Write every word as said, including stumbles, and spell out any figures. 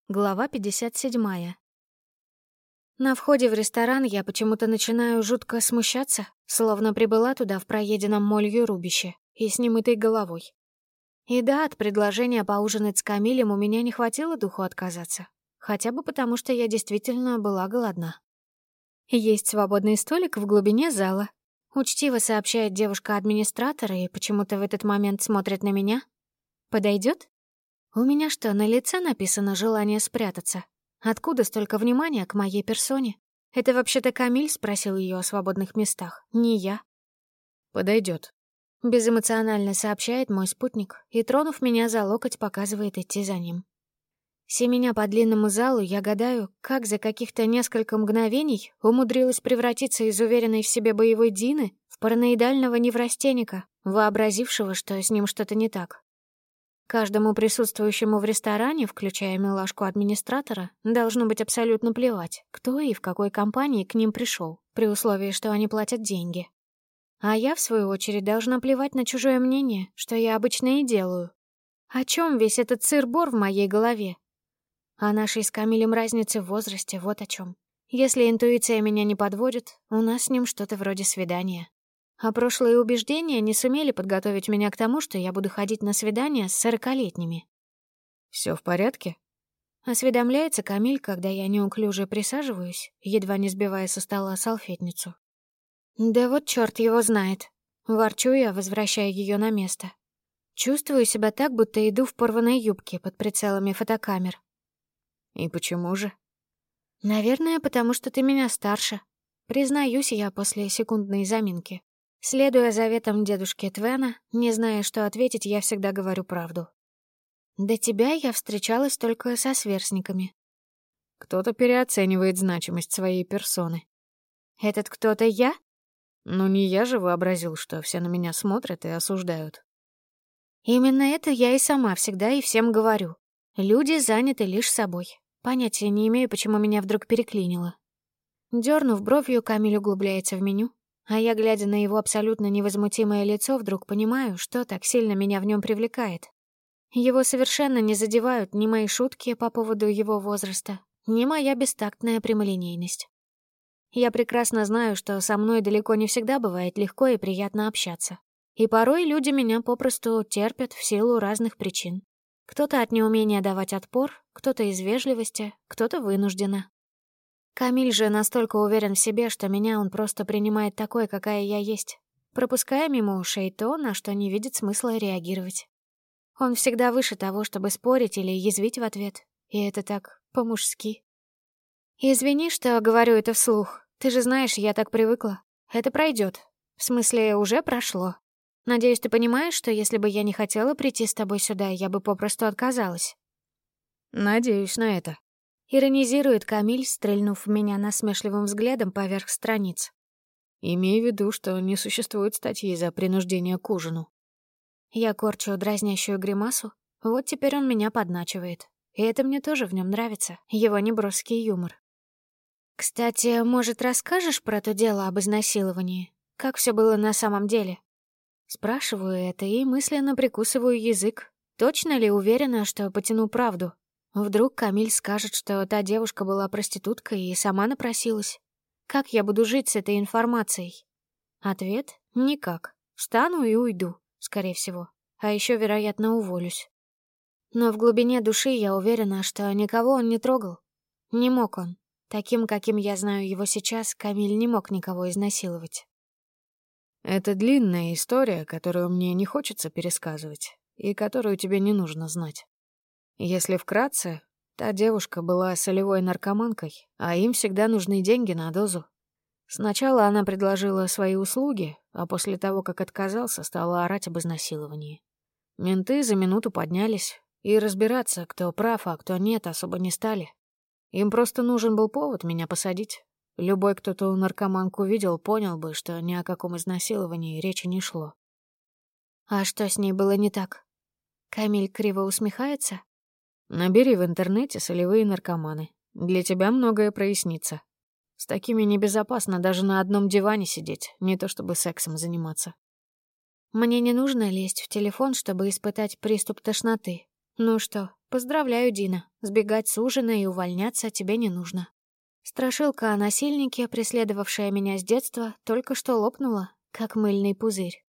Глава пятьдесят седьмая. На входе в ресторан я почему-то начинаю жутко смущаться, словно прибыла туда в проеденном молью рубище и с немытой головой. И да, от предложения поужинать с Камилем у меня не хватило духу отказаться, хотя бы потому, что я действительно была голодна. Есть свободный столик в глубине зала. Учтиво сообщает девушка-администратор и почему-то в этот момент смотрит на меня. Подойдет? У меня что, на лице написано желание спрятаться? Откуда столько внимания к моей персоне? Это вообще-то Камиль спросил ее о свободных местах, не я. Подойдет. Безэмоционально сообщает мой спутник и, тронув меня за локоть, показывает идти за ним. Семеня по длинному залу, я гадаю, как за каких-то несколько мгновений умудрилась превратиться из уверенной в себе боевой Дины в параноидального неврастенника, вообразившего, что с ним что-то не так. Каждому присутствующему в ресторане, включая милашку-администратора, должно быть абсолютно плевать, кто и в какой компании к ним пришел, при условии, что они платят деньги. А я, в свою очередь, должна плевать на чужое мнение, что я обычно и делаю. О чем весь этот сыр-бор в моей голове? О нашей с Камилем разнице в возрасте, вот о чем. Если интуиция меня не подводит, у нас с ним что-то вроде свидания. А прошлые убеждения не сумели подготовить меня к тому, что я буду ходить на свидания с сорокалетними. Все в порядке? Осведомляется Камиль, когда я неуклюже присаживаюсь, едва не сбивая со стола салфетницу. Да вот черт его знает. Ворчу я, возвращая ее на место. Чувствую себя так, будто иду в порванной юбке под прицелами фотокамер. И почему же? Наверное, потому что ты меня старше. Признаюсь я после секундной заминки. Следуя заветам дедушки Твена, не зная, что ответить, я всегда говорю правду. До тебя я встречалась только со сверстниками. Кто-то переоценивает значимость своей персоны. Этот кто-то я? Ну не я же вообразил, что все на меня смотрят и осуждают. Именно это я и сама всегда и всем говорю. Люди заняты лишь собой. Понятия не имею, почему меня вдруг переклинило. Дёрнув бровью, Камиль углубляется в меню, а я, глядя на его абсолютно невозмутимое лицо, вдруг понимаю, что так сильно меня в нем привлекает. Его совершенно не задевают ни мои шутки по поводу его возраста, ни моя бестактная прямолинейность. Я прекрасно знаю, что со мной далеко не всегда бывает легко и приятно общаться. И порой люди меня попросту терпят в силу разных причин. Кто-то от неумения давать отпор, кто-то из вежливости, кто-то вынужденно. Камиль же настолько уверен в себе, что меня он просто принимает такой, какая я есть, пропуская мимо ушей то, на что не видит смысла реагировать. Он всегда выше того, чтобы спорить или язвить в ответ, и это так по-мужски. «Извини, что говорю это вслух. Ты же знаешь, я так привыкла. Это пройдет. В смысле, уже прошло. Надеюсь, ты понимаешь, что если бы я не хотела прийти с тобой сюда, я бы попросту отказалась». Надеюсь на это. Иронизирует Камиль, стрельнув в меня насмешливым взглядом поверх страниц. Имей в виду, что не существует статьи за принуждение к ужину. Я корчу дразнящую гримасу. Вот теперь он меня подначивает. И это мне тоже в нем нравится, его неброский юмор. «Кстати, может, расскажешь про то дело об изнасиловании? Как все было на самом деле?» Спрашиваю это и мысленно прикусываю язык. Точно ли уверена, что потяну правду? Вдруг Камиль скажет, что та девушка была проституткой и сама напросилась. Как я буду жить с этой информацией? Ответ — никак. Встану и уйду, скорее всего. А еще, вероятно, уволюсь. Но в глубине души я уверена, что никого он не трогал. Не мог он. Таким, каким я знаю его сейчас, Камиль не мог никого изнасиловать. Это длинная история, которую мне не хочется пересказывать и которую тебе не нужно знать. Если вкратце, та девушка была солевой наркоманкой, а им всегда нужны деньги на дозу. Сначала она предложила свои услуги, а после того, как отказался, стала орать об изнасиловании. Менты за минуту поднялись, и разбираться, кто прав, а кто нет, особо не стали. Им просто нужен был повод меня посадить. Любой, кто ту наркоманку видел, понял бы, что ни о каком изнасиловании речи не шло. А что с ней было не так? Камиль криво усмехается. Набери в интернете солевые наркоманы. Для тебя многое прояснится. С такими небезопасно даже на одном диване сидеть, не то чтобы сексом заниматься. Мне не нужно лезть в телефон, чтобы испытать приступ тошноты. Ну что, Поздравляю, Дина. Сбегать с ужина и увольняться тебе не нужно. Страшилка о насильнике, преследовавшая меня с детства, только что лопнула, как мыльный пузырь.